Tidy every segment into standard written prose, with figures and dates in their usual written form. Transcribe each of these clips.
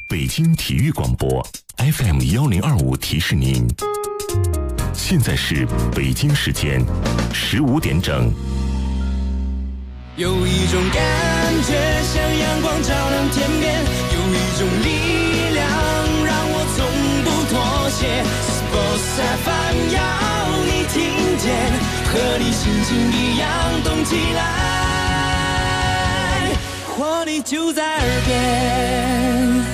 北京体育广播 FM 1025提示您，现在是北京时间15点整。 有一种感觉像阳光照亮天边，有一种力量让我从不妥协。Sports FM 要你听见，和你心情一样动起来，活力就在耳边。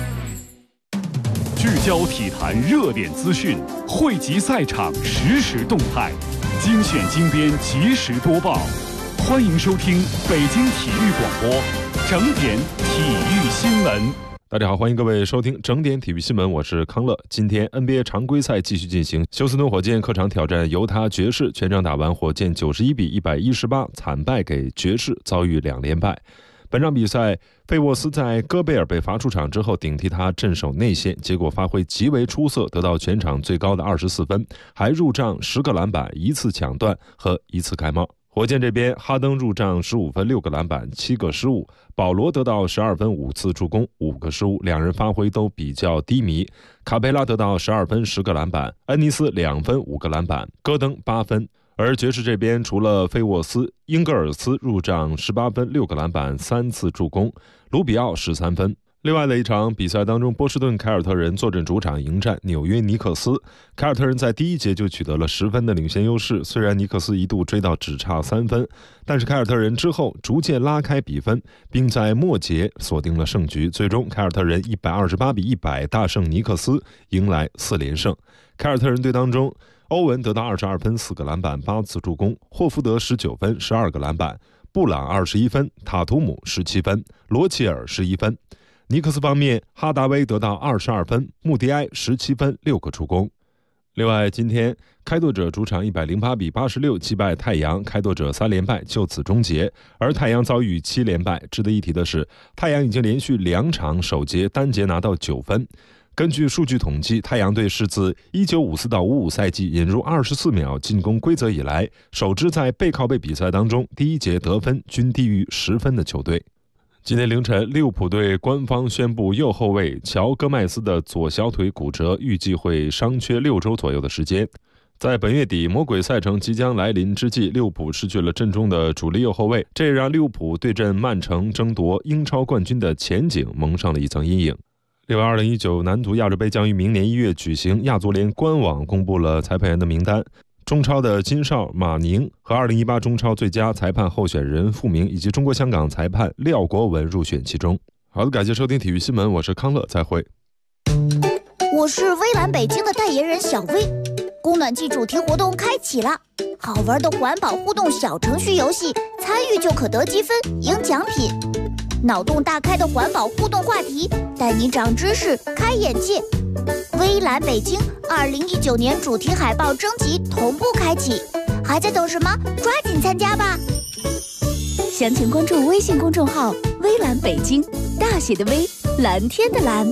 聚焦体坛热点资讯，汇集赛场实时动态，精选精编及时播报。欢迎收听北京体育广播整点体育新闻。 大家好，欢迎各位收听整点体育新闻，我是康乐。今天 NBA 常规赛继续进行，休斯顿火箭客场挑战犹他爵士，全场打完，火箭91比118惨败给爵士，遭遇2连败。本场比赛，费沃斯在戈贝尔被罚出场之后顶替他镇守内线，结果发挥极为出色，得到全场最高的24分，还入账10个篮板、1次抢断和1次盖帽。火箭这边，哈登入账15分、6个篮板、7个失误，保罗得到12分、5次助攻、5个失误，两人发挥都比较低迷。卡佩拉得到12分、10个篮板，恩尼斯2分、5个篮板，戈登8分。而爵士这边除了费沃斯，英格尔斯入账18分、6个篮板、3次助攻，卢比奥13分。另外的一场比赛当中，波士顿凯尔特人坐镇主场迎战纽约尼克斯。凯尔特人在第一节就取得了10分的领先优势，虽然尼克斯一度追到只差3分，但是凯尔特人之后逐渐拉开比分，并在末节锁定了胜局。最终凯尔特人128比100大胜尼克斯，迎来4连胜。凯尔特人队当中，欧文得到22分、4个篮板、8次助攻，霍福德19分、12个篮板，布朗21分，塔图姆17分，罗齐尔11分。尼克斯方面，哈达威得到22分，穆迪埃17分、6个助攻。另外，今天开拓者主场108比86击败太阳，开拓者3连败就此终结，而太阳遭遇7连败。值得一提的是，太阳已经连续2场首节单节拿到9分。根据数据统计，太阳队是自1954到55赛季引入24秒进攻规则以来，首支在背靠背比赛当中第一节得分均低于10分的球队。今天凌晨，利物浦队官方宣布右后卫乔戈麦斯的左小腿骨折，预计会伤缺6周左右的时间。在本月底魔鬼赛程即将来临之际，利物浦失去了阵中的主力右后卫，这也让利物浦对阵曼城争夺英超冠军的前景蒙上了一层阴影。另外，2019男足亚洲杯将于明年1月举行，亚足联官网公布了裁判员的名单。中超的金少、马宁和2018中超最佳裁判候选人傅明，以及中国香港裁判廖国文入选其中。好的，感谢收听体育新闻，我是康乐，再会。 我是微蓝北京的代言人小薇，供暖季主题活动开启了，好玩的环保互动小程序游戏，参与就可得积分、赢奖品。脑洞大开的环保互动话题，带你长知识、开眼界。微蓝北京2019年主题海报征集同步开启，还在等什么？抓紧参加吧！详情关注微信公众号“微蓝北京”，大写的微，蓝天的蓝。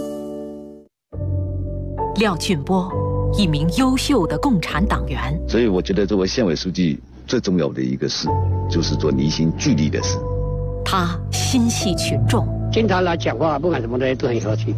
廖俊波，一名优秀的共产党员， 所以我觉得作为县委书记最重要的一个事，就是做凝心聚力的事。 他心系群众， 经常来讲话，不管什么东西都很和气。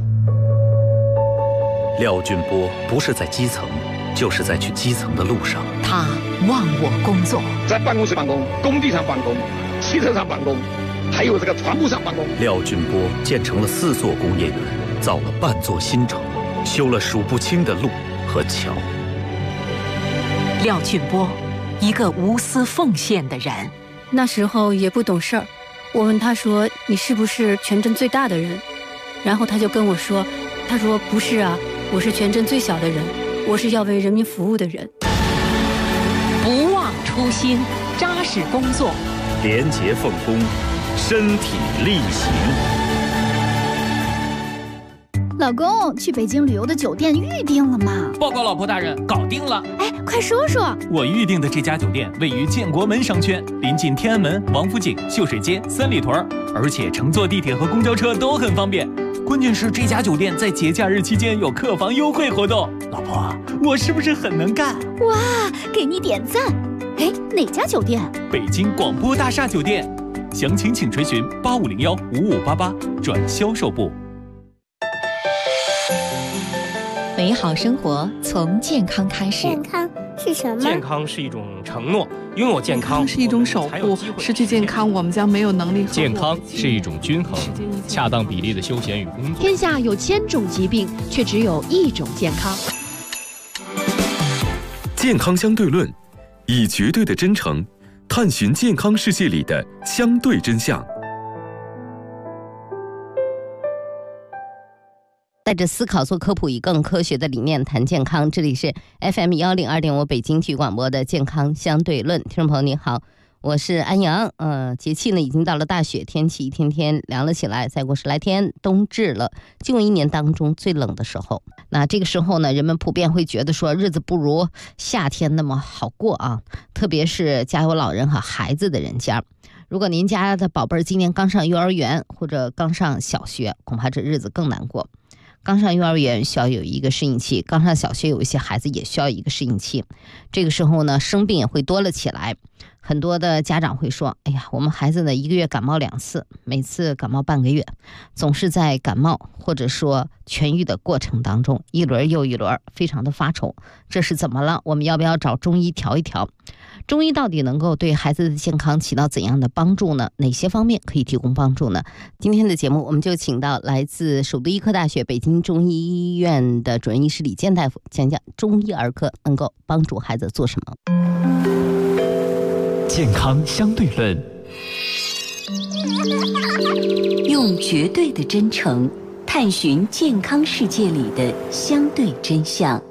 廖俊波不是在基层，就是在去基层的路上。 他忘我工作， 在办公室办公，工地上办公，汽车上办公，还有这个船坞上办公。 廖俊波建成了4座工业园，造了半座新城，修了数不清的路和桥。 廖俊波，一个无私奉献的人。 那时候也不懂事儿，我问他说：“你是不是全镇最大的人？”然后他就跟我说：“他说不是啊，我是全镇最小的人，我是要为人民服务的人。” 不忘初心，扎实工作， 廉洁奉公，身体力行。 老公，去北京旅游的酒店预定了吗？ 报告老婆大人，搞定了。 哎，快说说。 我预定的这家酒店位于建国门商圈，临近天安门、王府井、秀水街、三里屯，而且乘坐地铁和公交车都很方便。关键是这家酒店在节假日期间有客房优惠活动。老婆，我是不是很能干？ 哇，给你点赞。哎，哪家酒店？ 北京广播大厦酒店。详情请垂询8501-5588转销售部。 美好生活从健康开始。 健康是什么？ 健康是一种承诺，拥有健康是一种守护，失去健康我们将没有能力。 健康是一种均衡，恰当比例的休闲与工作。 天下有1000种疾病，却只有1种健康。 健康相对论，以绝对的真诚探寻健康世界里的相对真相。 带着思考做科普，以更科学的理念谈健康。这里是 FM102.5北京体育广播的健康相对论。听众朋友你好，我是安阳。节气呢已经到了大雪，天气一天天凉了起来，再过10来天冬至了，进入1年当中最冷的时候。那这个时候呢，人们普遍会觉得说日子不如夏天那么好过啊，特别是家有老人和孩子的人家。如果您家的宝贝儿今年刚上幼儿园或者刚上小学，恐怕这日子更难过。刚上幼儿园需要有一个适应期，刚上小学有一些孩子也需要一个适应期。这个时候呢，生病也会多了起来。很多的家长会说，哎呀，我们孩子呢1个月感冒2次，每次感冒半个月，总是在感冒或者说痊愈的过程当中一轮又一轮，非常的发愁。这是怎么了？我们要不要找中医调一调？中医到底能够对孩子的健康起到怎样的帮助呢？哪些方面可以提供帮助呢？今天的节目我们就请到来自首都医科大学北京中医医院的主任医师李健大夫，讲讲中医儿科能够帮助孩子做什么。 健康相对论， 用绝对的真诚探寻健康世界里的相对真相。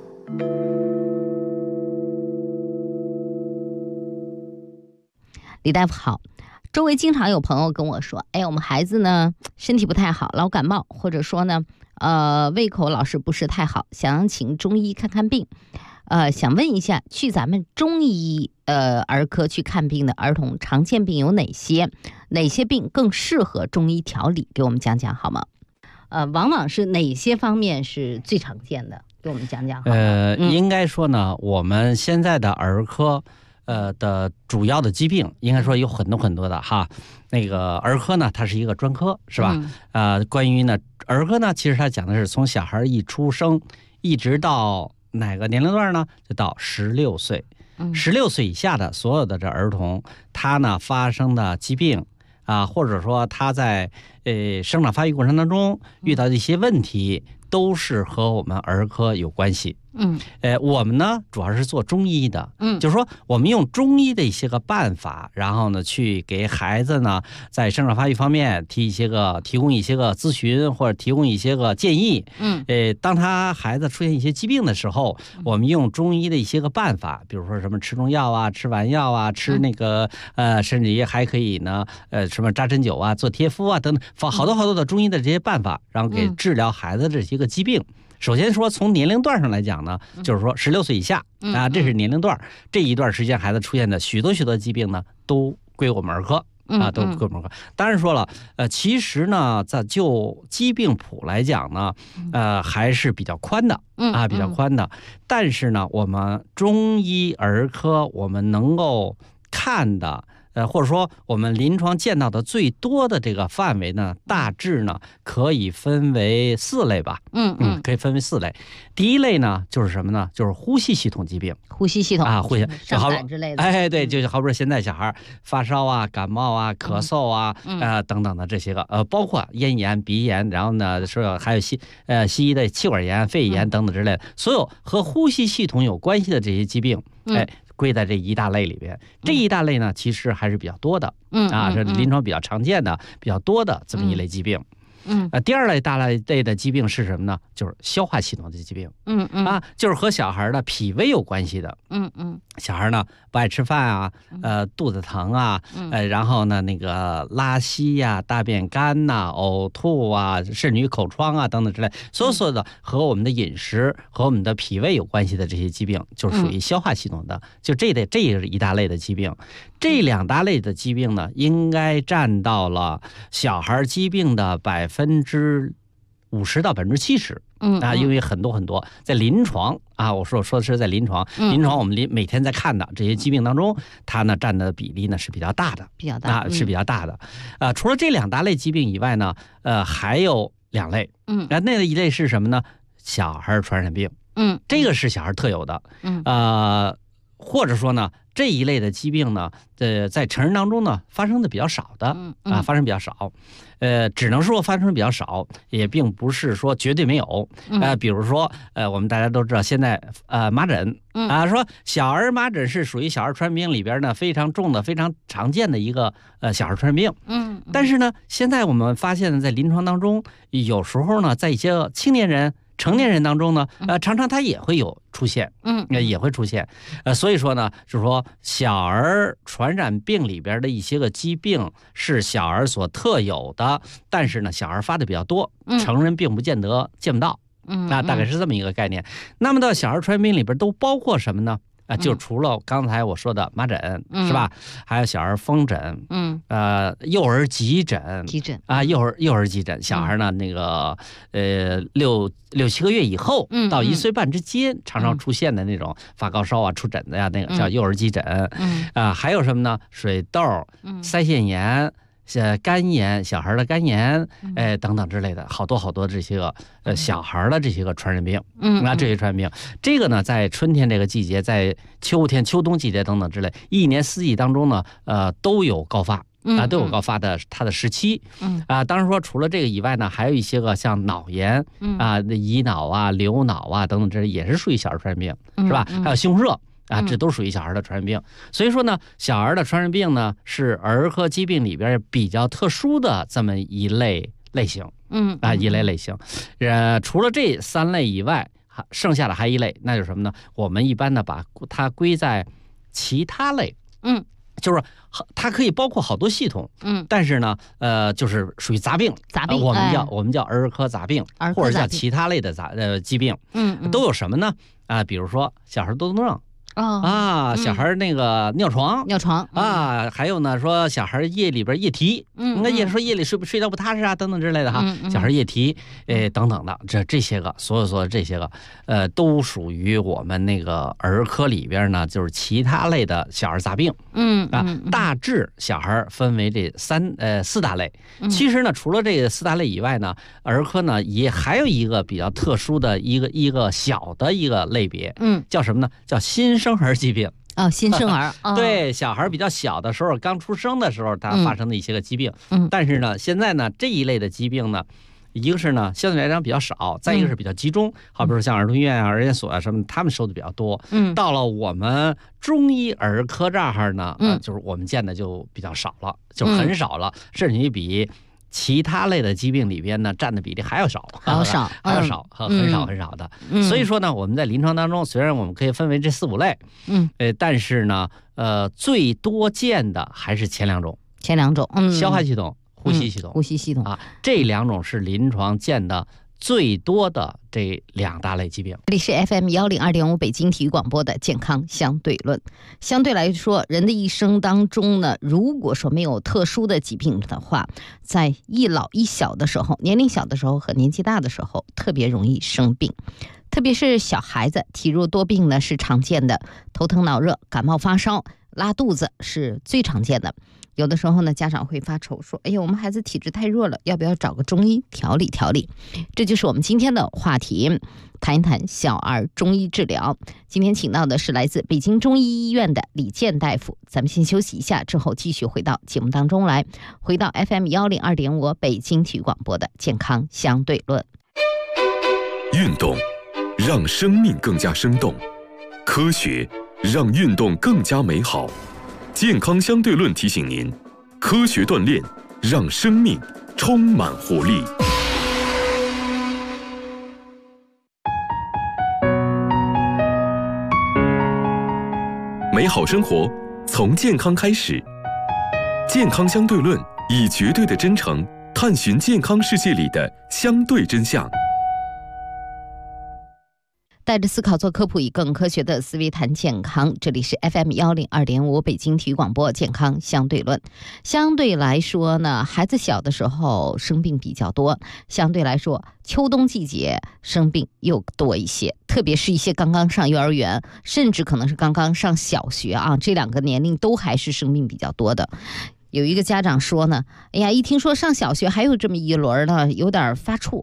李大夫好，周围经常有朋友跟我说，哎，我们孩子呢身体不太好，老感冒，或者说呢胃口老是不是太好，想请中医看看病。想问一下，去咱们中医儿科去看病的儿童常见病有哪些？哪些病更适合中医调理？给我们讲讲好吗？往往是哪些方面是最常见的？给我们讲讲好吗？ 应该说呢，我们现在的儿科的主要的疾病，应该说有很多的哈。那个儿科呢，它是一个专科，是吧？关于呢儿科呢，其实它讲的是从小孩一出生一直到哪个年龄段呢？就到16岁。16岁以下的所有的这儿童，他呢发生的疾病啊，或者说他在生长发育过程当中遇到的一些问题，都是和我们儿科有关系。我们呢主要是做中医的，就是说我们用中医的一些个办法，然后呢去给孩子呢在生长发育方面提供一些个咨询，或者提供一些个建议。当他孩子出现一些疾病的时候，我们用中医的一些个办法，比如说什么吃中药啊，吃丸药啊，吃那个甚至于还可以呢什么扎针灸啊，做贴敷啊等等，好多的中医的这些办法，然后给治疗孩子这些个疾病。首先说从年龄段上来讲呢，就是说16岁以下啊，这是年龄段，这一段时间孩子出现的许多疾病呢，都归我们儿科啊，都归我们儿科。当然说了，其实呢，在就疾病谱来讲呢，还是比较宽的啊，比较宽的。但是呢，我们中医儿科我们能够看的。或者说我们临床见到的最多的这个范围呢，大致呢可以分为4类吧。可以分为4类。第一类呢就是什么呢？就是呼吸系统疾病。 呼吸系统啊， 呼吸上感之类的。 对，就好比说现在小孩发烧啊、感冒啊、咳嗽啊，等等的这些个包括咽炎、鼻炎，然后呢说还有西医的气管炎、肺炎等等之类的，所有和呼吸系统有关系的这些疾病，归在这一大类里边。这一大类呢，其实还是比较多的，是临床比较常见的、比较多的这么一类疾病。第二类大类的疾病是什么呢？就是消化系统的疾病。就是和小孩的脾胃有关系的。小孩呢不爱吃饭啊，肚子疼啊，然后呢那个拉稀呀、大便干呐、呕吐啊，甚至于口疮啊等等之类，所有的和我们的饮食和我们的脾胃有关系的这些疾病，就是属于消化系统的。就这一大类的疾病。这2大类的疾病呢，应该占到了小孩疾病的50%到70%。因为很多在临床啊，我说的是在临床，我们每天在看的这些疾病当中，它呢占的比例呢是比较大的，是比较大的。除了这2大类疾病以外呢，还有2类。那一类是什么呢？小孩传染病。 这个是小孩特有的。或者说呢，这一类的疾病呢，在成人当中呢发生的比较少的发生比较少。只能说发生比较少，也并不是说绝对没有。比如说我们大家都知道现在麻疹说小儿麻疹是属于小儿传染病里边呢非常重的、非常常见的一个小儿传染病。但是呢，现在我们发现呢，在临床当中，有时候呢，在一些青年人、成年人当中呢，常常它也会有出现，也会出现，所以说呢，就是说小儿传染病里边的一些个疾病是小儿所特有的，但是呢，小儿发的比较多，成人并不见不到，大概是这么一个概念。那么到小儿传染病里边都包括什么呢？就除了刚才我说的麻疹，是吧？还有小儿风疹，幼儿急疹幼儿急疹，小孩呢那个6、7个月以后到1岁半之间，常常出现的那种发高烧啊、出疹子呀，那个叫幼儿急疹。还有什么呢？水痘、腮腺炎。肝炎，小孩的肝炎，等等之类的，好多这些个小孩的这些个传染病，这些传染病，这个呢，在春天这个季节，在秋天、秋冬季节等等之类，一年四季当中呢，都有高发。都有高发的它的时期。当然说除了这个以外呢，还有一些个像脑炎乙脑啊、流脑啊等等，这也是属于小儿传染病，是吧？还有西红柿。这都属于小孩的传染病。所以说呢，小儿的传染病呢是儿科疾病里边比较特殊的这么一类型。一类型。除了这3类以外，剩下的还一类，那就是什么呢？我们一般呢把它归在其他类。就是它可以包括好多系统，但是呢，就是属于杂病，我们叫儿科杂病，或者叫其他类的疾病。都有什么呢？比如说小孩多动症。小孩那个尿床还有呢，说小孩夜里边夜啼，那夜里睡觉不踏实啊，等等之类的哈，小孩夜啼，等等的，这些个所有的这些个，都属于我们那个儿科里边呢，就是其他类的小儿杂病。大致小孩分为这4大类。其实呢，除了这个4大类以外呢，儿科呢也还有一个比较特殊的一个小的一个类别，叫什么呢？叫新生儿疾病。 新生儿对，小孩比较小的时候，刚出生的时候，他发生的一些个疾病。但是呢，现在呢这一类的疾病呢，一个是呢相对来讲比较少，再一个是比较集中，好比说像儿童医院啊、儿研所啊什么，他们收的比较多。到了我们中医儿科这儿呢，就是我们见的就比较少了，就很少了，甚至于比其他类的疾病里边呢，占的比例还要少，很少的。所以说呢，我们在临床当中，虽然我们可以分为这4、5类，但是呢，最多见的还是前两种，消化系统、呼吸系统这2种是临床见的最多的这2大类疾病。 这里是 FM 102.5北京体育广播的健康相对论。相对来说，人的一生当中呢，如果说没有特殊的疾病的话，在一老一小的时候，年龄小的时候和年纪大的时候，特别容易生病。特别是小孩子，体弱多病呢是常见的，头疼脑热、感冒发烧、拉肚子是最常见的。有的时候呢，家长会发愁说，哎呀，我们孩子体质太弱了，要不要找个中医调理调理？这就是我们今天的话题，谈一谈小儿中医治疗。今天请到的是来自北京中医医院的李健大夫。咱们先休息一下，之后继续回到节目当中来，回到 FM 102.5北京体育广播的健康相对论。 运动让生命更加生动，科学让运动更加美好。健康相对论提醒您，科学锻炼让生命充满活力。美好生活从健康开始，健康相对论以绝对的真诚探寻健康世界里的相对真相。 带着思考做科普，以更科学的思维谈健康。这里是 FM 102.5北京体育广播健康相对论。相对来说呢，孩子小的时候生病比较多，相对来说秋冬季节生病又多一些，特别是一些刚刚上幼儿园，甚至可能是刚刚上小学啊，这2个年龄都还是生病比较多的。有一个家长说呢，哎呀，一听说上小学还有这么一轮呢，有点发怵。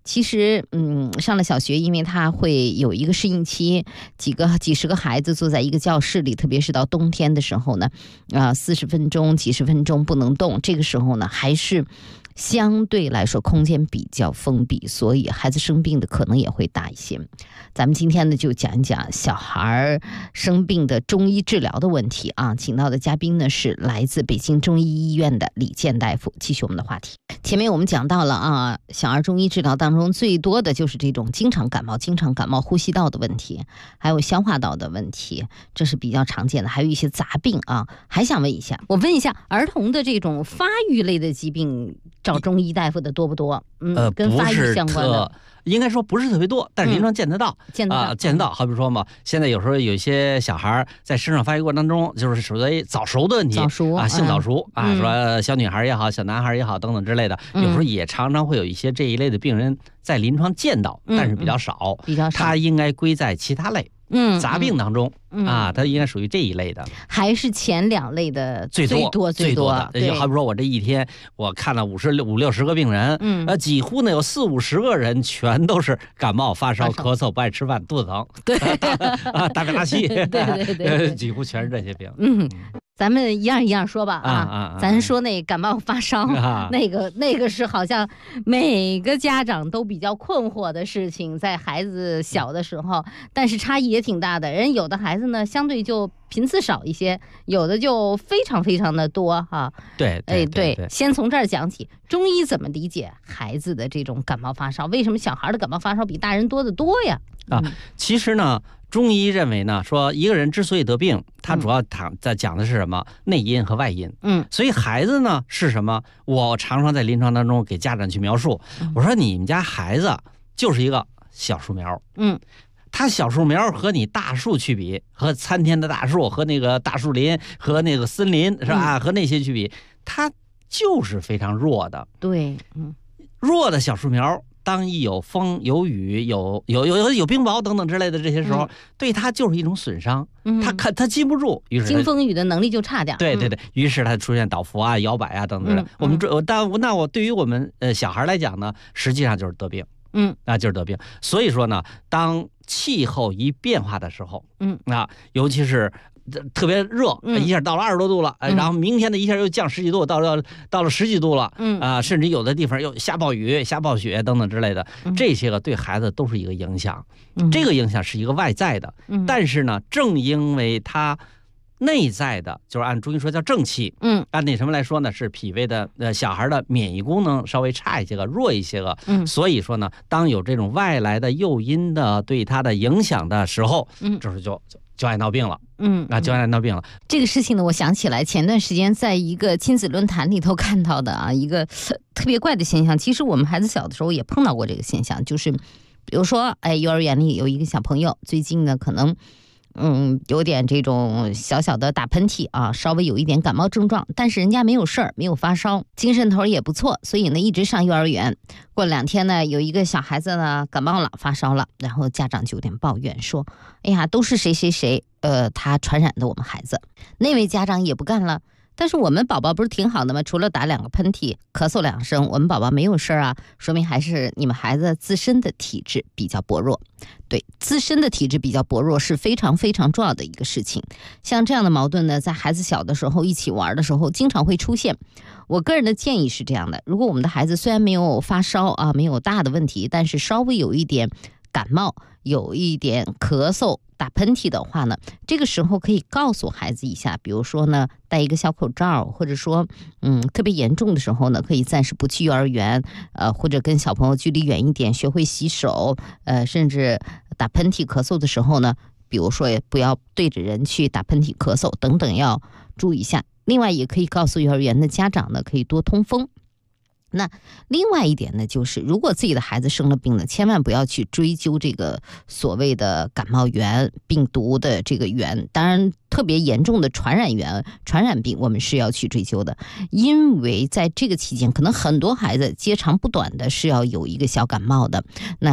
其实上了小学，因为他会有一个适应期，几十个孩子坐在一个教室里，特别是到冬天的时候呢，40分钟几十分钟不能动，这个时候呢还是相对来说空间比较封闭，所以孩子生病的可能也会大一些。咱们今天呢就讲一讲小孩生病的中医治疗的问题啊，请到的嘉宾呢是来自北京中医医院的李健大夫。继续我们的话题，前面我们讲到了啊，小儿中医治疗当中最多的就是这种经常感冒呼吸道的问题，还有消化道的问题，这是比较常见的，还有一些杂病啊。还想问一下，儿童的这种发育类的疾病找中医大夫的多不多？跟发育相关的应该说不是特别多，但是临床见得到， 见得到。 好比说嘛，现在有时候有一些小孩在生长发育过程当中，就是属于早熟的问题，性早熟说小女孩也好，小男孩也好等等之类的，有时候也常常会有一些这一类的病人在临床见到，但是比较少，它应该归在其他类。杂病当中它应该属于这一类的， 还是前2类的最多的。 好比说我这一天我看了50-60个病人，几乎呢有40-50个人全都是感冒、发烧、咳嗽、不爱吃饭、肚子疼， 对大便拉稀， 对， 几乎全是这些病。 咱们一样一样说吧咱说那感冒发烧那个是好像每个家长都比较困惑的事情，在孩子小的时候，但是差异也挺大的。人有的孩子呢相对就频次少一些，有的就非常非常的多哈。 对， 先从这儿讲起，中医怎么理解孩子的这种感冒发烧？为什么小孩的感冒发烧比大人多得多呀？ 其实呢，中医认为呢，说一个人之所以得病，他主要在讲的是什么？内因和外因。所以孩子呢是什么？我常常在临床当中给家长去描述，我说你们家孩子就是一个小树苗。他小树苗和你大树去比，和参天的大树，和那个大树林，和那个森林是吧？和那些去比，他就是非常弱的。 对， 弱的小树苗。当一有风有雨有冰雹等等之类的这些时候，对他就是一种损伤。他禁不住，于是经风雨的能力就差点。 对，于是他出现倒伏摇摆等等之类的。我对于我们小孩来讲呢，实际上就是得病。就是得病。所以说呢，当气候一变化的时候，尤其是特别热，一下到了20多度了，然后明天呢一下又降10几度，到了10几度了，甚至有的地方又下暴雨、下暴雪等等之类的，这些个对孩子都是一个影响。这个影响是一个外在的，但是呢，正因为它内在的，就是按中医说叫正气，按那什么来说呢，是脾胃的小孩的免疫功能稍微差一些个，弱一些个，所以说呢，当有这种外来的诱因的对他的影响的时候，这时候就爱闹病了。就爱闹病了。 这个事情呢，我想起来前段时间在一个亲子论坛里头看到的一个特别怪的现象。其实我们孩子小的时候也碰到过这个现象，就是比如说幼儿园里有一个小朋友，最近呢可能有点这种小小的打喷嚏稍微有一点感冒症状，但是人家没有事儿，没有发烧，精神头也不错，所以呢一直上幼儿园。过了2天呢，有一个小孩子呢感冒了，发烧了，然后家长就有点抱怨说，哎呀，都是谁谁谁他传染的我们孩子。那位家长也不干了，但是我们宝宝不是挺好的吗？除了打2个喷嚏，咳嗽2声，我们宝宝没有事啊，说明还是你们孩子自身的体质比较薄弱。对，自身的体质比较薄弱是非常非常重要的一个事情。像这样的矛盾呢，在孩子小的时候一起玩的时候经常会出现。我个人的建议是这样的，如果我们的孩子虽然没有发烧没有大的问题，但是稍微有一点感冒，有一点咳嗽打喷嚏的话呢，这个时候可以告诉孩子一下，比如说呢戴一个小口罩，或者说特别严重的时候呢可以暂时不去幼儿园，或者跟小朋友距离远一点，学会洗手，甚至打喷嚏咳嗽的时候呢，比如说也不要对着人去打喷嚏咳嗽等等，要注意一下。另外也可以告诉幼儿园的家长呢，可以多通风。那另外一点呢，就是如果自己的孩子生了病呢，千万不要去追究这个所谓的感冒源、病毒的这个源。当然特别严重的传染源、传染病我们是要去追究的，因为在这个期间可能很多孩子截长不短的是要有一个小感冒的。那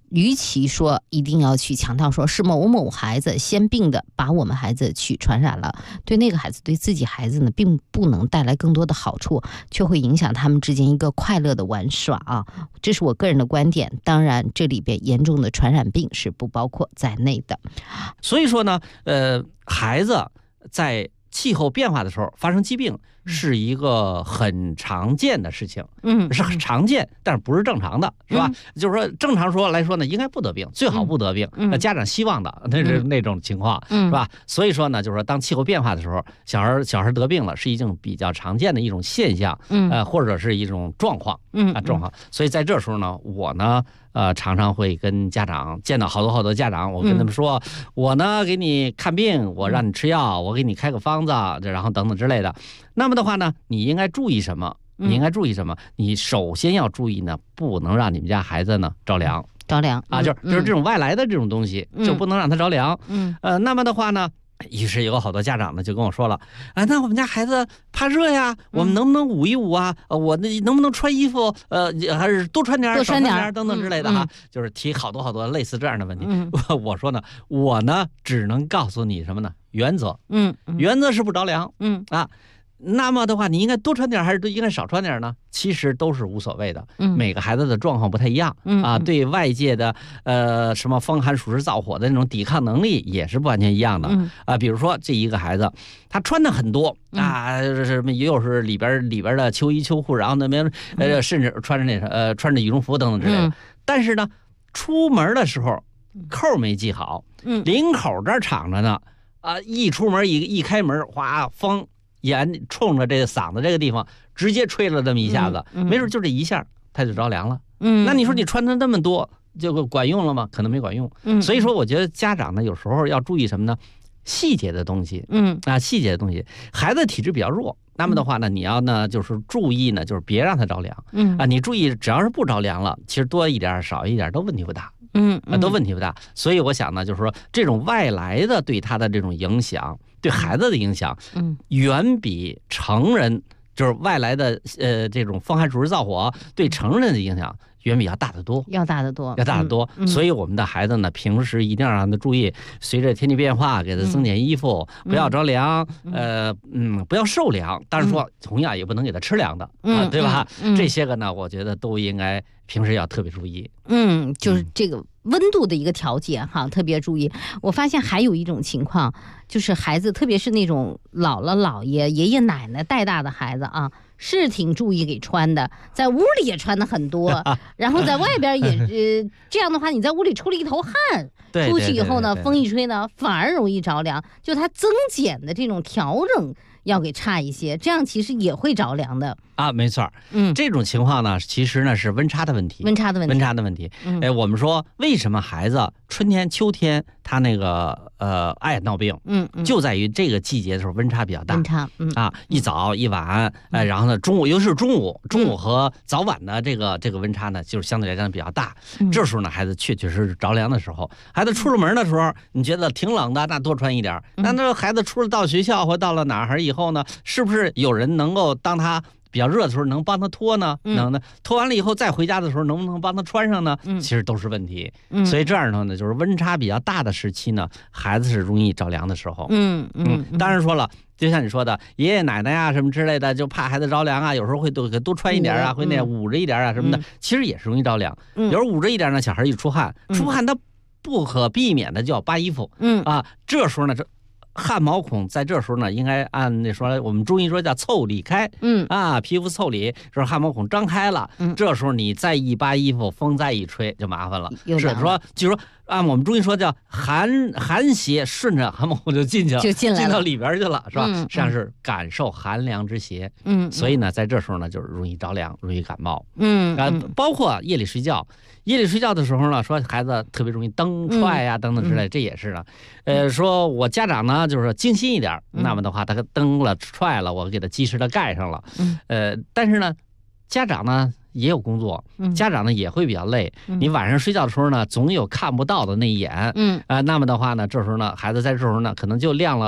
与其说一定要去强调说是某某孩子先病的把我们孩子去传染了，对那个孩子对自己孩子呢并不能带来更多的好处，却会影响他们之间一个快乐的玩耍啊，这是我个人的观点。当然这里边严重的传染病是不包括在内的。 所以说呢孩子在气候变化的时候发生疾病是一个很常见的事情，是很常见，但是不是正常的，是吧？就是说正常说来说呢，应该不得病，最好不得病，家长希望的那是那种情况，是吧？所以说呢，就是说当气候变化的时候，小孩得病了，是一种比较常见的一种现象，或者是一种状况，状况。所以在这时候呢，我呢常常会跟家长见到好多家长，我跟他们说，我呢给你看病，我让你吃药，我给你开个方子，然后等等之类的。那么的话呢，你应该注意什么？你首先要注意呢，不能让你们家孩子呢着凉啊，就是这种外来的这种东西，就不能让他着凉。那么的话呢，于是有好多家长呢就跟我说了，那我们家孩子怕热呀，我们能不能捂一捂啊？我能不能穿衣服？还是多穿点，少穿点等等之类的哈，就是提好多类似这样的问题。我说呢，我呢只能告诉你什么呢？原则，原则是不着凉，那么的话，你应该多穿点还是应该少穿点呢？其实都是无所谓的，每个孩子的状况不太一样，对外界的什么风寒暑湿燥火的那种抵抗能力也是不完全一样的，比如说这一个孩子他穿的很多什么又是里边的秋衣秋裤，然后那边甚至穿着羽绒服等等之类的，但是呢出门的时候扣没系好，领口这儿敞着呢，一出门一开门，哗，风眼冲着这个嗓子这个地方直接吹了这么一下子，没准就这一下他就着凉了。那你说你穿的那么多就管用了吗？可能没管用。所以说我觉得家长呢有时候要注意什么呢？细节的东西，细节的东西。孩子体质比较弱，那么的话呢，你要呢就是注意呢，就是别让他着凉。你注意，只要是不着凉了，其实多一点少一点都问题不大。都问题不大。所以我想呢，就是说这种外来的对他的这种影响，对孩子的影响，远比成人就是外来的这种风寒暑湿燥火对成人的影响远比要大得多， 要大得多。 所以我们的孩子呢，平时一定要让他注意，随着天气变化，给他增减衣服，不要着凉，不要受凉。但是说，同样也不能给他吃凉的，对吧？这些个呢，我觉得都应该平时要特别注意。 就是这个温度的一个调节哈，特别注意。我发现还有一种情况，就是孩子，特别是那种姥姥姥爷、爷爷奶奶带大的孩子啊，是挺注意给穿的，在屋里也穿的很多，然后在外边也这样的话，你在屋里出了一头汗，出去以后呢，风一吹呢，反而容易着凉。就它增减的这种调整要给差一些，这样其实也会着凉的啊，没错。这种情况呢，其实呢是温差的问题。我们说为什么孩子春天、秋天他那个爱闹病，就在于这个季节的时候温差比较大。一早一晚，然后呢中午，尤其是中午和早晚的这个温差呢，就是相对来讲比较大。这时候呢，孩子确实是着凉的时候。孩子出了门的时候，你觉得挺冷的，那多穿一点。那孩子出了到学校或到了哪儿以后呢，是不是有人能够当他比较热的时候能帮他脱呢？能的，脱完了以后再回家的时候能不能帮他穿上呢？其实都是问题。所以这样呢，就是温差比较大的时期呢，孩子是容易着凉的时候。当然说了，就像你说的，爷爷奶奶呀什么之类的，就怕孩子着凉啊，有时候会多穿一点啊，会那捂着一点啊什么的，其实也是容易着凉。有时候捂着一点呢，小孩一出汗他不可避免的就要扒衣服。这时候呢，汗毛孔在这时候呢，应该按那说我们中医说叫腠理开，皮肤腠理，说汗毛孔张开了，这时候你再一扒衣服，风再一吹就麻烦了。是说，就是说按我们中医说叫寒邪顺着汗毛孔就进去了，进到里边去了，是吧？实际上是感受寒凉之邪。所以呢，在这时候呢，就是容易着凉，容易感冒。包括夜里睡觉的时候呢，说孩子特别容易蹬踹呀等等之类，这也是呢。说我家长呢，就是说精心一点，那么的话，他蹬了踹了，我给他及时的盖上了。但是呢，家长呢也有工作，家长呢也会比较累。你晚上睡觉的时候呢，总有看不到的那一眼。那么的话呢，这时候呢，孩子在这时候呢，可能就亮了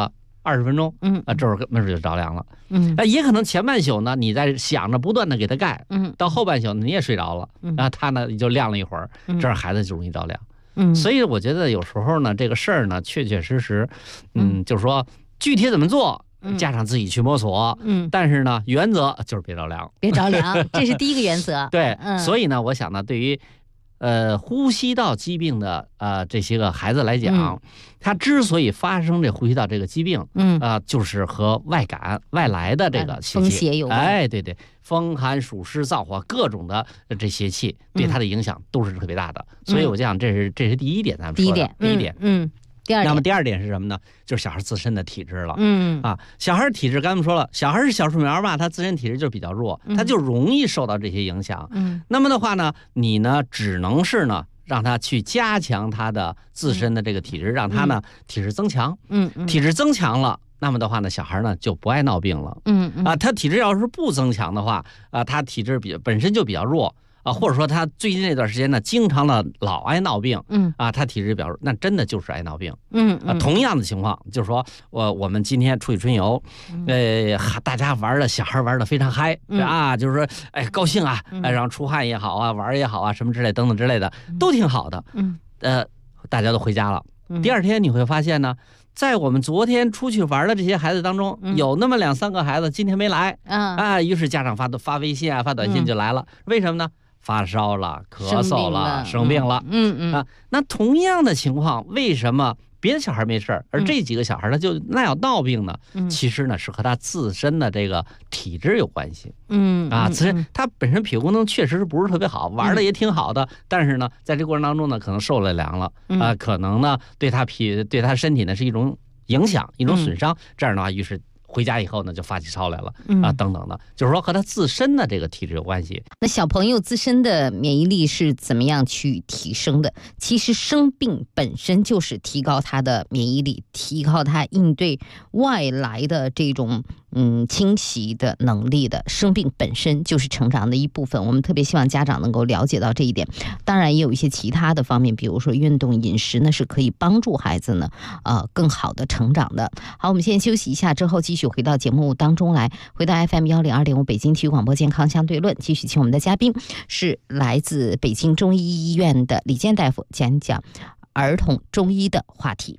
20分钟，这会儿没准就着凉了，也可能前半宿呢，你在想着不断的给他盖，到后半宿你也睡着了，然后他呢就亮了一会儿，这样孩子就容易着凉，所以我觉得有时候呢，这个事儿呢，确确实实，就是说具体怎么做。家长自己去摸索，但是呢，原则就是别着凉， 别着凉，这是第一个原则。 对，所以呢，我想呢，对于呼吸道疾病的这些个孩子来讲，他之所以发生这呼吸道这个疾病，就是和外感外来的这个风邪有关。 哎，对对，风寒暑湿燥火各种的这邪气对他的影响都是特别大的。所以我讲这是第一点，咱们说的第一点，那么第二点是什么呢？就是小孩自身的体质了。小孩体质刚才我们说了，小孩是小树苗吧，他自身体质就比较弱，他就容易受到这些影响。那么的话呢，你呢只能是呢让他去加强他的自身的这个体质，让他呢体质增强。体质增强了。那么的话呢，小孩呢就不爱闹病了。他体质要是不增强的话，他体质本身就比较弱。或者说他最近这段时间呢，经常的老爱闹病，他体质比较弱，那真的就是爱闹病，同样的情况，就是说我们今天出去春游，大家玩的小孩玩的非常嗨，就是说高兴啊，然后出汗也好啊，玩也好啊，什么之类等等之类的都挺好的，大家都回家了，第二天你会发现呢。在我们昨天出去玩的这些孩子当中，有那么2、3个孩子今天没来，于是家长发微信发短信就来了，为什么呢？发烧了，咳嗽了，生病了，那同样的情况，为什么别的小孩没事而这几个小孩他就要闹病呢？其实呢是和他自身的这个体质有关系。自身他本身脾胃功能确实不是特别好，玩的也挺好的，但是呢，在这过程当中呢，可能受了凉了，可能呢对他身体呢是一种影响，一种损伤。这样的话，于是。回家以后呢，就发起烧来了等等的，就是说和他自身的这个体质有关系。 那小朋友自身的免疫力是怎么样去提升的？其实生病本身就是提高他的免疫力，提高他应对外来的这种侵袭的能力的。生病本身就是成长的一部分，我们特别希望家长能够了解到这一点。当然也有一些其他的方面，比如说运动、饮食呢，是可以帮助孩子呢更好的成长的。好，我们先休息一下，之后继续回到节目当中来，回到 FM 102.5北京体育广播健康相对论，继续请我们的嘉宾是来自北京中医医院的李健大夫讲讲儿童中医的话题。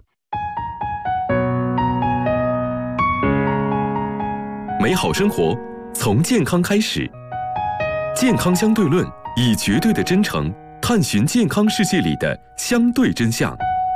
美好生活从健康开始，健康相对论以绝对的真诚探寻健康世界里的相对真相。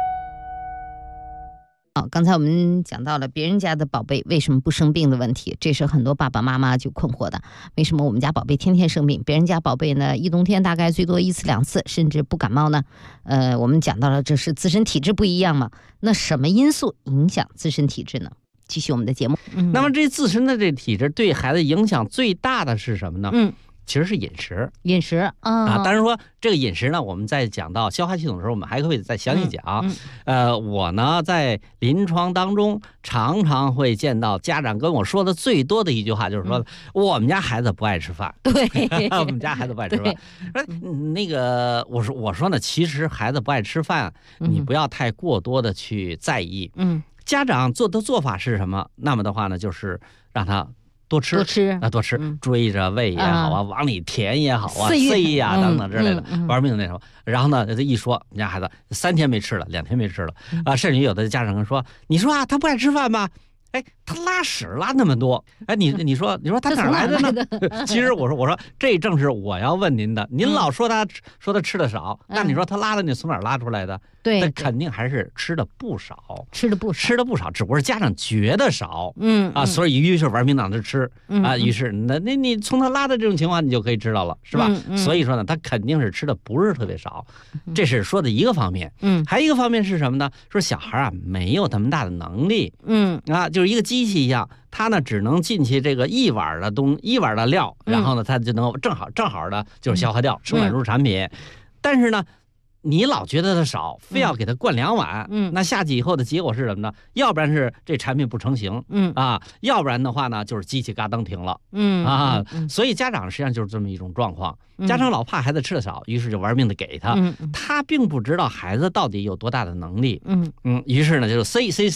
刚才我们讲到了别人家的宝贝为什么不生病的问题，这是很多爸爸妈妈就困惑的。为什么我们家宝贝天天生病，别人家宝贝呢一冬天大概最多1次2次，甚至不感冒呢？我们讲到了这是自身体质不一样嘛，那什么因素影响自身体质呢？继续我们的节目。 那么这自身的这体质对孩子影响最大的是什么呢？其实是饮食。当然说这个饮食呢，我们在讲到消化系统的时候，我们还会再详细讲。我呢在临床当中常常会见到家长跟我说的最多的一句话就是说，我们家孩子不爱吃饭。 对， 我们家孩子不爱吃饭。那个我说呢，其实孩子不爱吃饭，你不要太过多的去在意。家长做的做法是什么？那么的话呢，就是让他多吃，追着喂也好啊，往里填也好啊，塞呀等等之类的，玩命那什么。然后呢，一说我们家孩子3天没吃了，2天没吃了甚至有的家长说，你说他不爱吃饭吗？他拉屎拉那么多，你说他哪来的呢？其实我说这正是我要问您的，您老说他吃的少，那你说他拉的你从哪拉出来的？ 对， 那肯定还是吃的不少， 吃的不少，只不过是家长觉得少，所以于是玩命让他吃于是那你从他拉的这种情况，你就可以知道了，是吧？所以说呢，他肯定是吃的不是特别少，这是说的一个方面。还有一个方面是什么呢？说小孩没有那么大的能力，就是一个机器一样，他呢只能进去这个一碗的料，然后呢他就能正好的就是消化掉，生产出产品。但是呢，你老觉得它少，非要给它灌2碗，那下去以后的结果是什么呢？要不然是这产品不成型，要不然的话呢，就是机器嘎噔停了，所以家长实际上就是这么一种状况。家长老怕孩子吃的少，于是就玩命的给他，他并不知道孩子到底有多大的能力，于是呢就是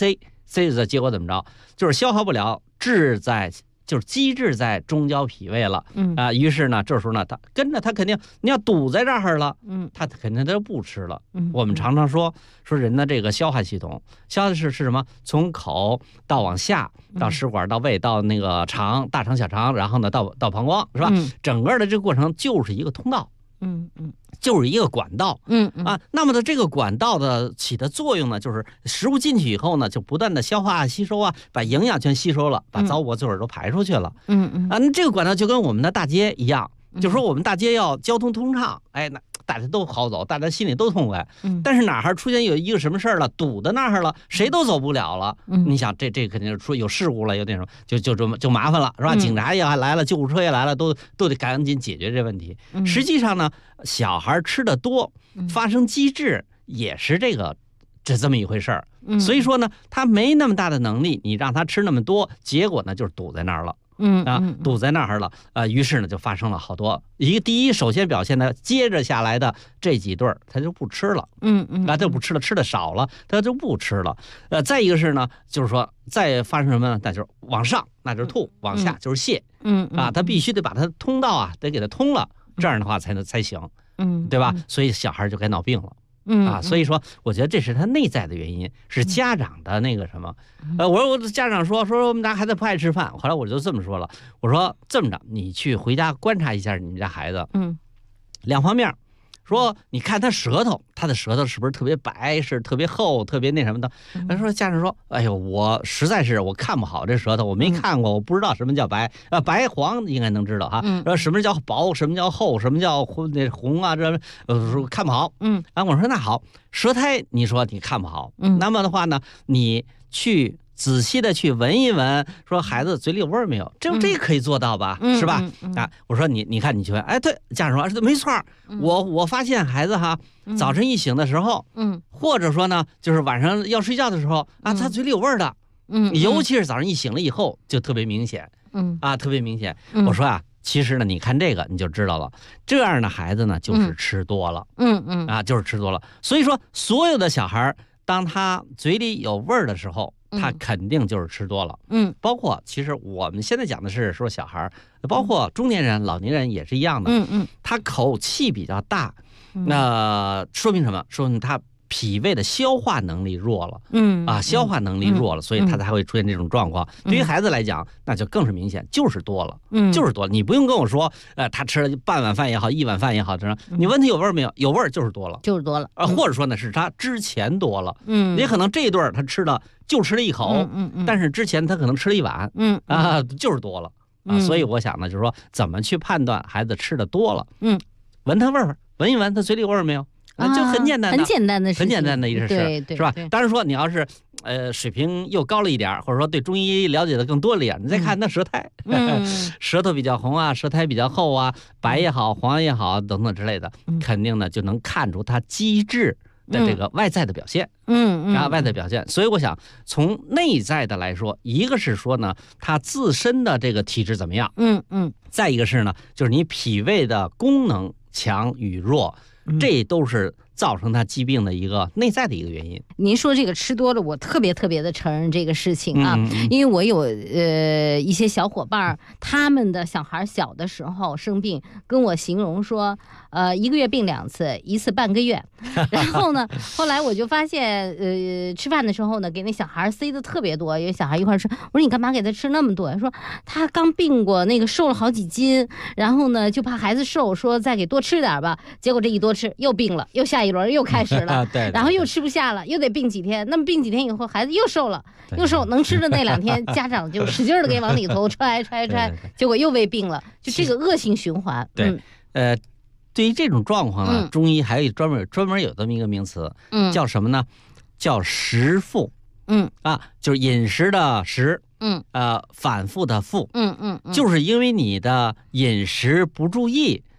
这个结果怎么着？就是消化不了，就是积滞在中焦脾胃了，于是呢，这时候呢，他跟着他肯定你要堵在这儿了，他肯定他就不吃了。我们常常说人的这个消化系统，消化是什么？从口到往下，到食管，到胃，到那个肠，大肠、小肠，然后呢到膀胱，是吧？整个的这个过程就是一个通道。就是一个管道，那么的这个管道的起的作用呢，就是食物进去以后呢，就不断的消化吸收啊，把营养全吸收了，把糟粕最后都排出去了，那这个管道就跟我们的大街一样，就说我们大街要交通通畅，那大家都好走，大家心里都痛快，但是哪儿出现有一个什么事儿了，堵在那儿了，谁都走不了了，你想这肯定是出有事故了，有点什么就麻烦了，是吧？警察也来了，救护车也来了，都得赶紧解决这问题。实际上呢，小孩吃的多，发生积滞也是这么一回事儿。所以说呢，他没那么大的能力，你让他吃那么多，结果呢就是堵在那儿了。堵在那儿了，于是呢就发生了好多第一首先表现的，接着下来的这几对他就不吃了，他就不吃了，吃的少了，他就不吃了。再一个是呢，就是说再发生什么呢？那就是往上，那就是吐；往下就是泻，他必须得把他通道啊得给他通了，这样的话才行，对吧？所以小孩就该闹病了。所以说，我觉得这是他内在的原因，是家长的那个什么。我家长说我们家孩子不爱吃饭，后来我就这么说了，我说这么着，你去回家观察一下你们家孩子，两方面。说你看他的舌头是不是特别白，是特别厚，特别那什么的？说家长说，哎呦，我实在是我看不好这舌头，我没看过，我不知道什么叫白，白黄应该能知道哈。说什么叫薄，什么叫厚，什么叫红啊？这看不好。我说那好，舌苔你说你看不好，那么的话呢，你去仔细的去闻一闻，说孩子嘴里有味儿没有？这可以做到吧？是吧？我说你看你去闻，对，家长说没错，我发现孩子哈，早晨一醒的时候，或者说呢，就是晚上要睡觉的时候他嘴里有味儿的，尤其是早上一醒了以后就特别明显，特别明显。我说其实呢，你看这个你就知道了，这样的孩子呢就是吃多了，就是吃多了。所以说，所有的小孩当他嘴里有味儿的时候，他肯定就是吃多了。包括其实我们现在讲的是说小孩，包括中年人、老年人也是一样的。他口气比较大，那说明什么？说明他脾胃的消化能力弱了。消化能力弱了，所以他才会出现这种状况。对于孩子来讲，那就更是明显，就是多了，就是多了。你不用跟我说，他吃了半碗饭也好，一碗饭也好，你问他有味儿没有？有味儿就是多了， 就是多了。 或者说呢，是他之前多了。也可能这一顿他吃了一口，但是之前他可能吃了一碗，就是多了。所以我想呢，就是说怎么去判断孩子吃的多了？闻他味儿，闻一闻他嘴里有味儿没有？就很简单的， 很简单的事情， 很简单的一个事，是吧？当然说你要是水平又高了一点，或者说对中医了解的更多了一点，你再看那舌苔，舌头比较红啊，舌苔比较厚啊，白也好，黄也好等等之类的，肯定呢就能看出它积滞的这个外在的表现，外在表现。所以我想从内在的来说，一个是说呢，他自身的这个体质怎么样，再一个是呢，就是你脾胃的功能强与弱。这都是造成他疾病的一个内在的一个原因。 您说这个吃多了，我特别的承认这个事情啊，因为我有一些小伙伴，他们的小孩小的时候生病，跟我形容说，1个月病2次，一次半个月。然后呢，后来我就发现，吃饭的时候呢，给那小孩塞的特别多，因为小孩一块吃。我说你干嘛给他吃那么多？说他刚病过，那个瘦了好几斤，然后呢就怕孩子瘦，说再给多吃点吧。结果这一多吃又病了，又下一轮又开始了，对，然后又吃不下了，又得病几天。那么病几天以后，孩子又瘦了，又瘦，能吃的那2天，家长就使劲的给往里头揣，结果又胃病了，就这个恶性循环。 对，对于这种状况呢，中医还有专门有这么一个名词，叫什么呢？叫食腹。就是饮食的食，反复的复，就是因为你的饮食不注意，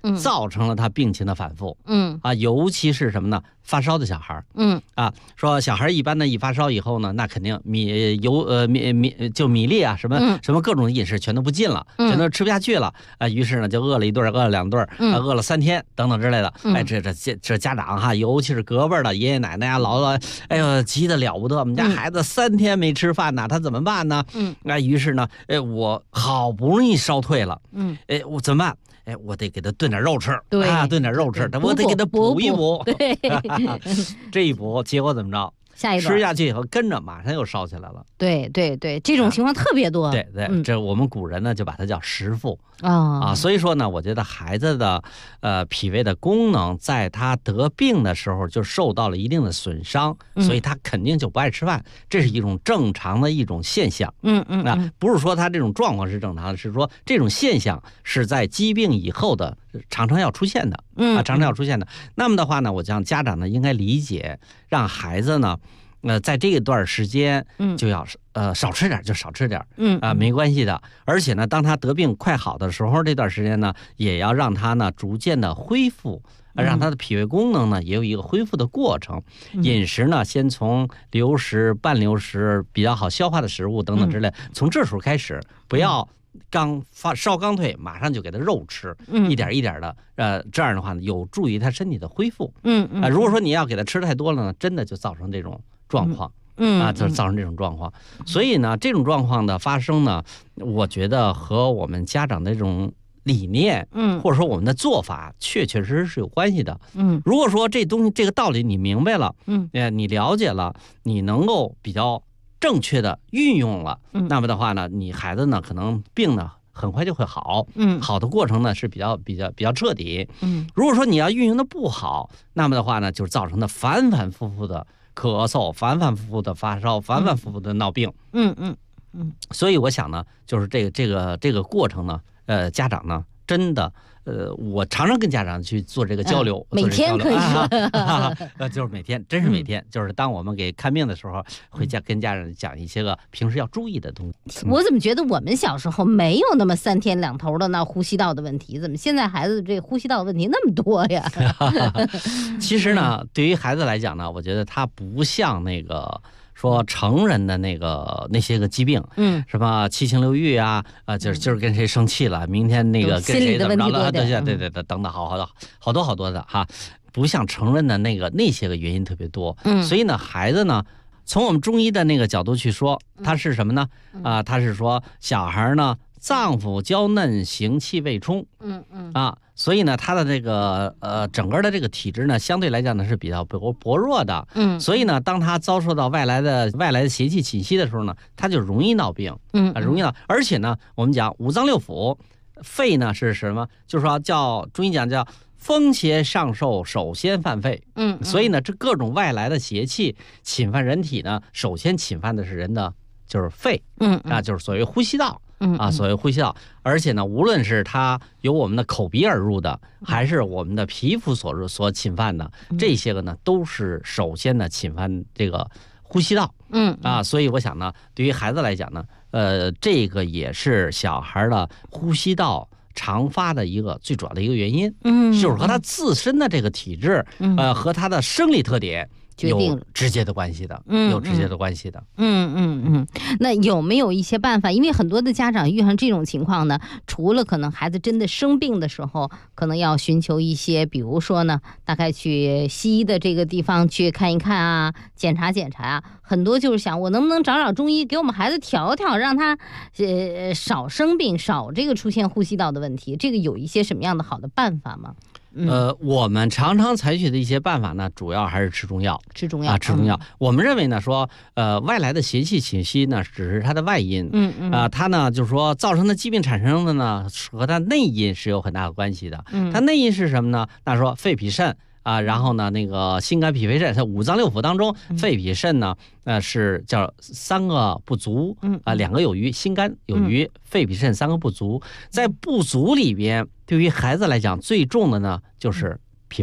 造成了他病情的反复。尤其是什么呢？发烧的小孩。说小孩一般呢，一发烧以后呢，那肯定米粒啊，什么各种饮食全都不进了，全都吃不下去了于是呢就饿了1顿，饿了2顿，饿了3天等等之类的。这家长哈，尤其是隔辈的爷爷奶奶啊、姥姥，哎呦，急得了不得，我们家孩子3天没吃饭呢，他怎么办呢？于是呢，我好不容易烧退了，我怎么办？我得给他炖点肉吃，炖点肉吃，我得给他补一补。这一补，结果怎么着？ 下一吃下去以后，跟着马上又烧起来了。 对，这种情况特别多。 对，这我们古人呢就把它叫食腹所以说呢，我觉得孩子的脾胃的功能在他得病的时候就受到了一定的损伤，所以他肯定就不爱吃饭，这是一种正常的一种现象。不是说他这种状况是正常的，是说这种现象是在疾病以后的常常要出现的常常要出现的。那么的话呢，我想家长呢应该理解，让孩子呢在这一段时间就要少吃点就少吃点没关系的。而且呢，当他得病快好的时候，这段时间呢也要让他呢逐渐的恢复，让他的脾胃功能呢也有一个恢复的过程。饮食呢先从流食、半流食比较好消化的食物等等之类，从这时候开始，不要烧刚退马上就给他肉吃，一点一点的这样的话呢有助于他身体的恢复。如果说你要给他吃太多了呢，真的就造成这种状况就造成这种状况。所以呢，这种状况的发生呢，我觉得和我们家长的这种理念或者说我们的做法确实是有关系的。如果说这东西这个道理你明白了，你了解了，你能够比较正确的运用了，那么的话呢，你孩子呢可能病呢很快就会好，好的过程呢是比较彻底。如果说你要运用的不好，那么的话呢，就造成的反反复复的咳嗽，反反复复的发烧，反反复复的闹病。所以我想呢，就是这个过程呢，家长呢真的。我常常跟家长去做这个交流， 每天可以说， 就是每天，真是每天，就是当我们给看病的时候，会跟家长讲一些个平时要注意的东西。 我怎么觉得我们小时候没有那么3天2头的那呼吸道的问题，怎么现在孩子这呼吸道问题那么多呀？ 其实呢，对于孩子来讲呢，我觉得他不像那个。说成人的那些个疾病，什么七情六欲啊，就是跟谁生气了，明天那个跟谁怎么着了，对，等等，好多的哈，不像成人的那些个原因特别多。所以呢，孩子呢，从我们中医的那个角度去说，他是什么呢？他是说小孩呢，脏腑娇嫩，行气未充，所以呢，他的这个整个的这个体质呢，相对来讲呢是比较薄弱的。所以呢，当他遭受到外来的邪气侵袭的时候呢，他就容易闹病。容易闹。而且呢，我们讲五脏六腑，肺呢是什么？就是说叫中医讲叫风邪上受，首先犯肺。所以呢，这各种外来的邪气侵犯人体呢，首先侵犯的是人的就是肺。就是所谓呼吸道。所谓呼吸道，而且呢，无论是它由我们的口鼻而入的，还是我们的皮肤所侵犯的，这些个呢，都是首先呢侵犯这个呼吸道。所以我想呢，对于孩子来讲呢，这个也是小孩的呼吸道常发的一个最主要的一个原因。就是和他自身的这个体质，和他的生理特点。有直接的关系的，有直接的关系的。 那有没有一些办法？因为很多的家长遇上这种情况呢，除了可能孩子真的生病的时候，可能要寻求一些，比如说呢，大概去西医的这个地方去看一看啊，检查检查啊。很多就是想，我能不能找中医给我们孩子调调，让他少生病，少这个出现呼吸道的问题。这个有一些什么样的好的办法吗？ 我们常常采取的一些办法呢，主要还是吃中药。 吃中药。 我们认为呢，说外来的邪气侵袭呢，只是它的外因。它呢就是说造成的疾病产生的呢，和它内因是有很大的关系的。它内因是什么呢？那说肺脾肾。然后呢，那个心肝脾肺肾，在五脏六腑当中，肺脾肾呢，是叫3个不足，2个有余，心肝有余，肺脾肾3个不足。在不足里边，对于孩子来讲，最重的呢就是脾胃。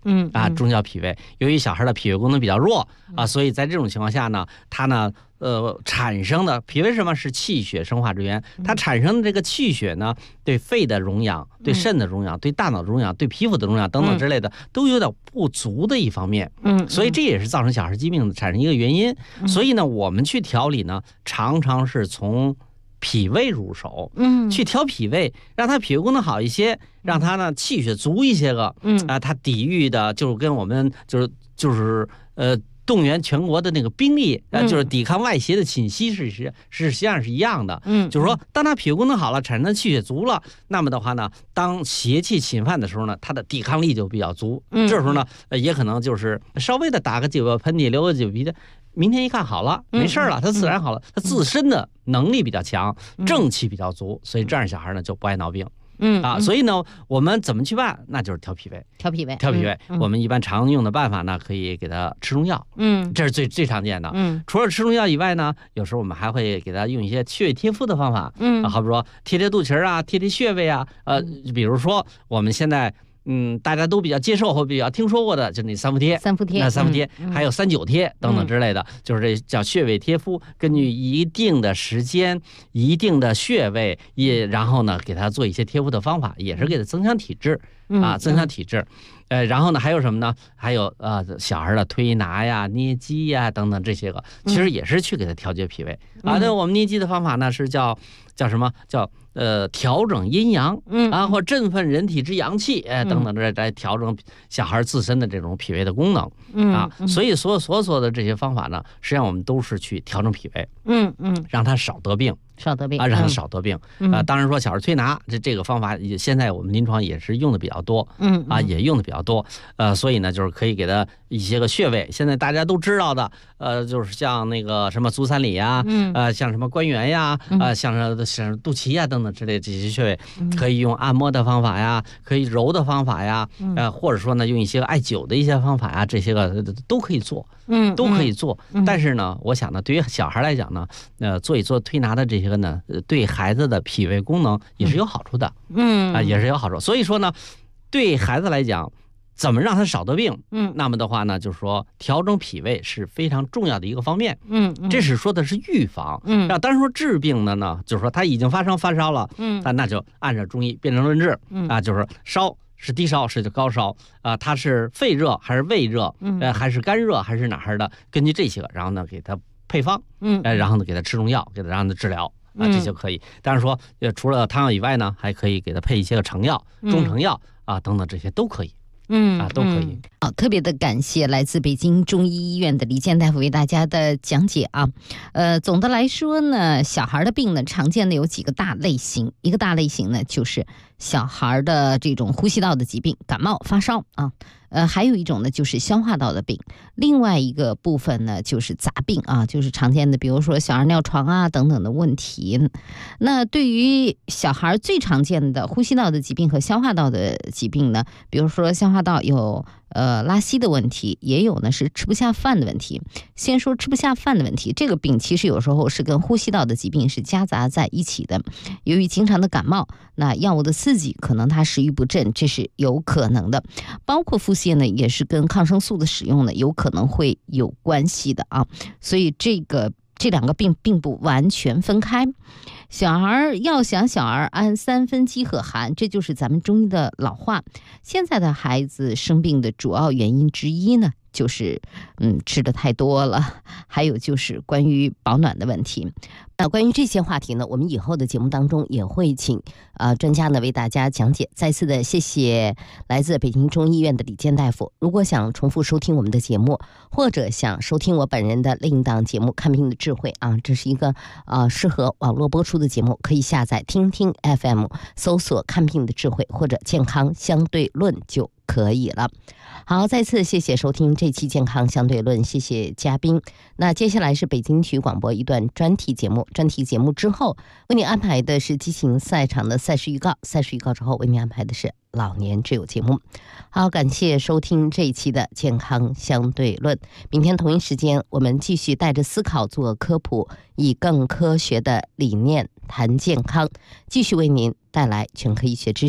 中焦脾胃。由于小孩的脾胃功能比较弱所以在这种情况下呢，他呢产生的脾胃是什么？是气血生化之源。它产生的这个气血呢，对肺的荣养、对肾的荣养、对大脑的荣养、对皮肤的荣养等等之类的，都有点不足的一方面。所以这也是造成小孩疾病产生一个原因。所以呢，我们去调理呢，常常是从脾胃入手，去调脾胃，让他脾胃功能好一些，让他呢气血足一些个，他抵御的就是跟我们就是动员全国的那个兵力，就是抵抗外邪的侵袭实际上是一样的。就是说，当他脾胃功能好了，产生的气血足了，那么的话呢，当邪气侵犯的时候呢，他的抵抗力就比较足。这时候呢，也可能就是稍微的打个几个喷嚏，流个几个鼻涕。明天一看好了，没事了，他自然好了，他自身的能力比较强，正气比较足，所以这样小孩呢就不爱闹病。所以呢，我们怎么去办？那就是调脾胃。调脾胃，我们一般常用的办法呢，可以给他吃中药。这是最常见的。除了吃中药以外呢，有时候我们还会给他用一些穴位贴敷的方法。好比说贴肚脐啊，贴穴位啊。比如说我们现在。大家都比较接受或比较听说过的，就那三伏贴，还有3-9贴等等之类的，就是这叫穴位贴敷，根据一定的时间、一定的穴位，然后呢给他做一些贴敷的方法，也是给他增强体质增强体质。然后呢还有什么呢？还有小孩的推拿呀、捏肌呀等等这些个，其实也是去给他调节脾胃那我们捏肌的方法呢是叫什么？叫调整阴阳或振奋人体之阳气等等，来调整小孩自身的这种脾胃的功能所以所有的这些方法呢，实际上我们都是去调整脾胃，让他少得病。让他少得病当然说小儿推拿这个方法现在我们临床也是用的比较多也用的比较多所以呢就是可以给他一些个穴位，现在大家都知道的就是像那个什么足三里呀像什么关元呀像肚脐呀等等之类的这些穴位，可以用按摩的方法呀，可以揉的方法呀或者说呢用一些艾灸的一些方法呀，这些个都可以做都可以做但是呢我想呢对于小孩来讲呢做一做推拿的这些个呢对孩子的脾胃功能也是有好处的也是有好处。所以说呢对孩子来讲怎么让他少得病那么的话呢就是说调整脾胃是非常重要的一个方面这是说的是预防当然说治病的呢就是说他已经发烧了那就按照中医辨证论治就是烧是低烧是高烧它是肺热还是胃热还是肝热还是哪儿的，根据这些个然后呢给他配方然后呢给他吃中药，给他让他治疗这就可以。当然说除了汤药以外呢还可以给他配一些个成药中成药等等，这些都可以都可以。 好，特别的感谢来自北京中医医院的李健大夫为大家的讲解总的来说呢，小孩的病呢常见的有几个大类型，一个大类型呢就是小孩的这种呼吸道的疾病，感冒发烧还有一种呢就是消化道的病，另外一个部分呢就是杂病就是常见的比如说小儿尿床等等的问题。那对于小孩最常见的呼吸道的疾病和消化道的疾病呢，比如说消化道有拉稀的问题，也有呢是吃不下饭的问题。先说吃不下饭的问题，这个病其实有时候是跟呼吸道的疾病是夹杂在一起的。由于经常的感冒，那药物的刺激可能它食欲不振，这是有可能的。包括腹泻呢，也是跟抗生素的使用呢有可能会有关系的所以这两个病并不完全分开。小孩要想小儿安，3分饥和寒，这就是咱们中医的老话。现在的孩子生病的主要原因之一呢，就是吃的太多了，还有就是关于保暖的问题。关于这些话题呢，我们以后的节目当中也会请专家呢为大家讲解。再次的谢谢来自北京中医院的李健大夫。如果想重复收听我们的节目，或者想收听我本人的另一档节目《看病的智慧》这是一个适合网络播出的节目，可以下载听听 FM， 搜索看病的智慧或者健康相对论就可以了。好，再次谢谢收听这期健康相对论，谢谢嘉宾。那接下来是北京体育广播一段专题节目，专题节目之后为您安排的是激情赛场的赛事预告，赛事预告之后为您安排的是老年之友节目。好，感谢收听这一期的健康相对论。明天同一时间我们继续带着思考做科普，以更科学的理念谈健康，继续为您带来全科医学知识。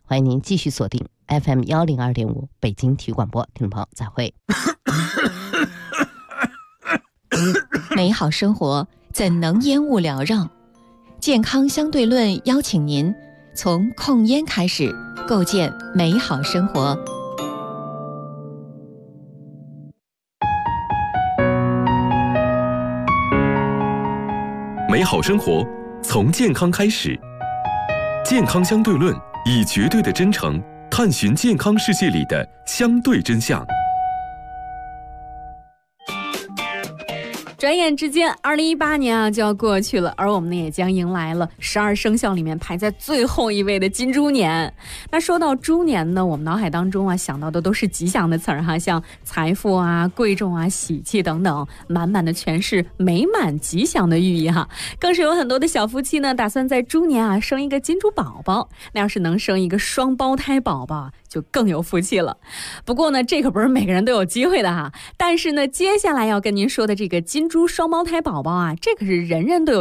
欢迎您继续锁定 FM 102.5北京体育广播，听众朋友再会。 美好生活怎能烟雾缭绕？健康相对论邀请您从控烟开始，构建美好生活。 美好生活从健康开始，健康相对论以绝对的真诚探寻健康世界里的相对真相。 转眼之间，2018年就要过去了，而我们呢也将迎来了12生肖里面排在最后一位的金猪年。那说到猪年呢，我们脑海当中想到的都是吉祥的词儿哈，像财富贵重喜气等等，满满的全是美满吉祥的寓意哈。更是有很多的小夫妻呢，打算在猪年生一个金猪宝宝。那要是能生一个双胞胎宝宝，就更有福气了。不过呢，这可不是每个人都有机会的哈。但是呢，接下来要跟您说的这个金猪双胞胎宝宝这可是人人都有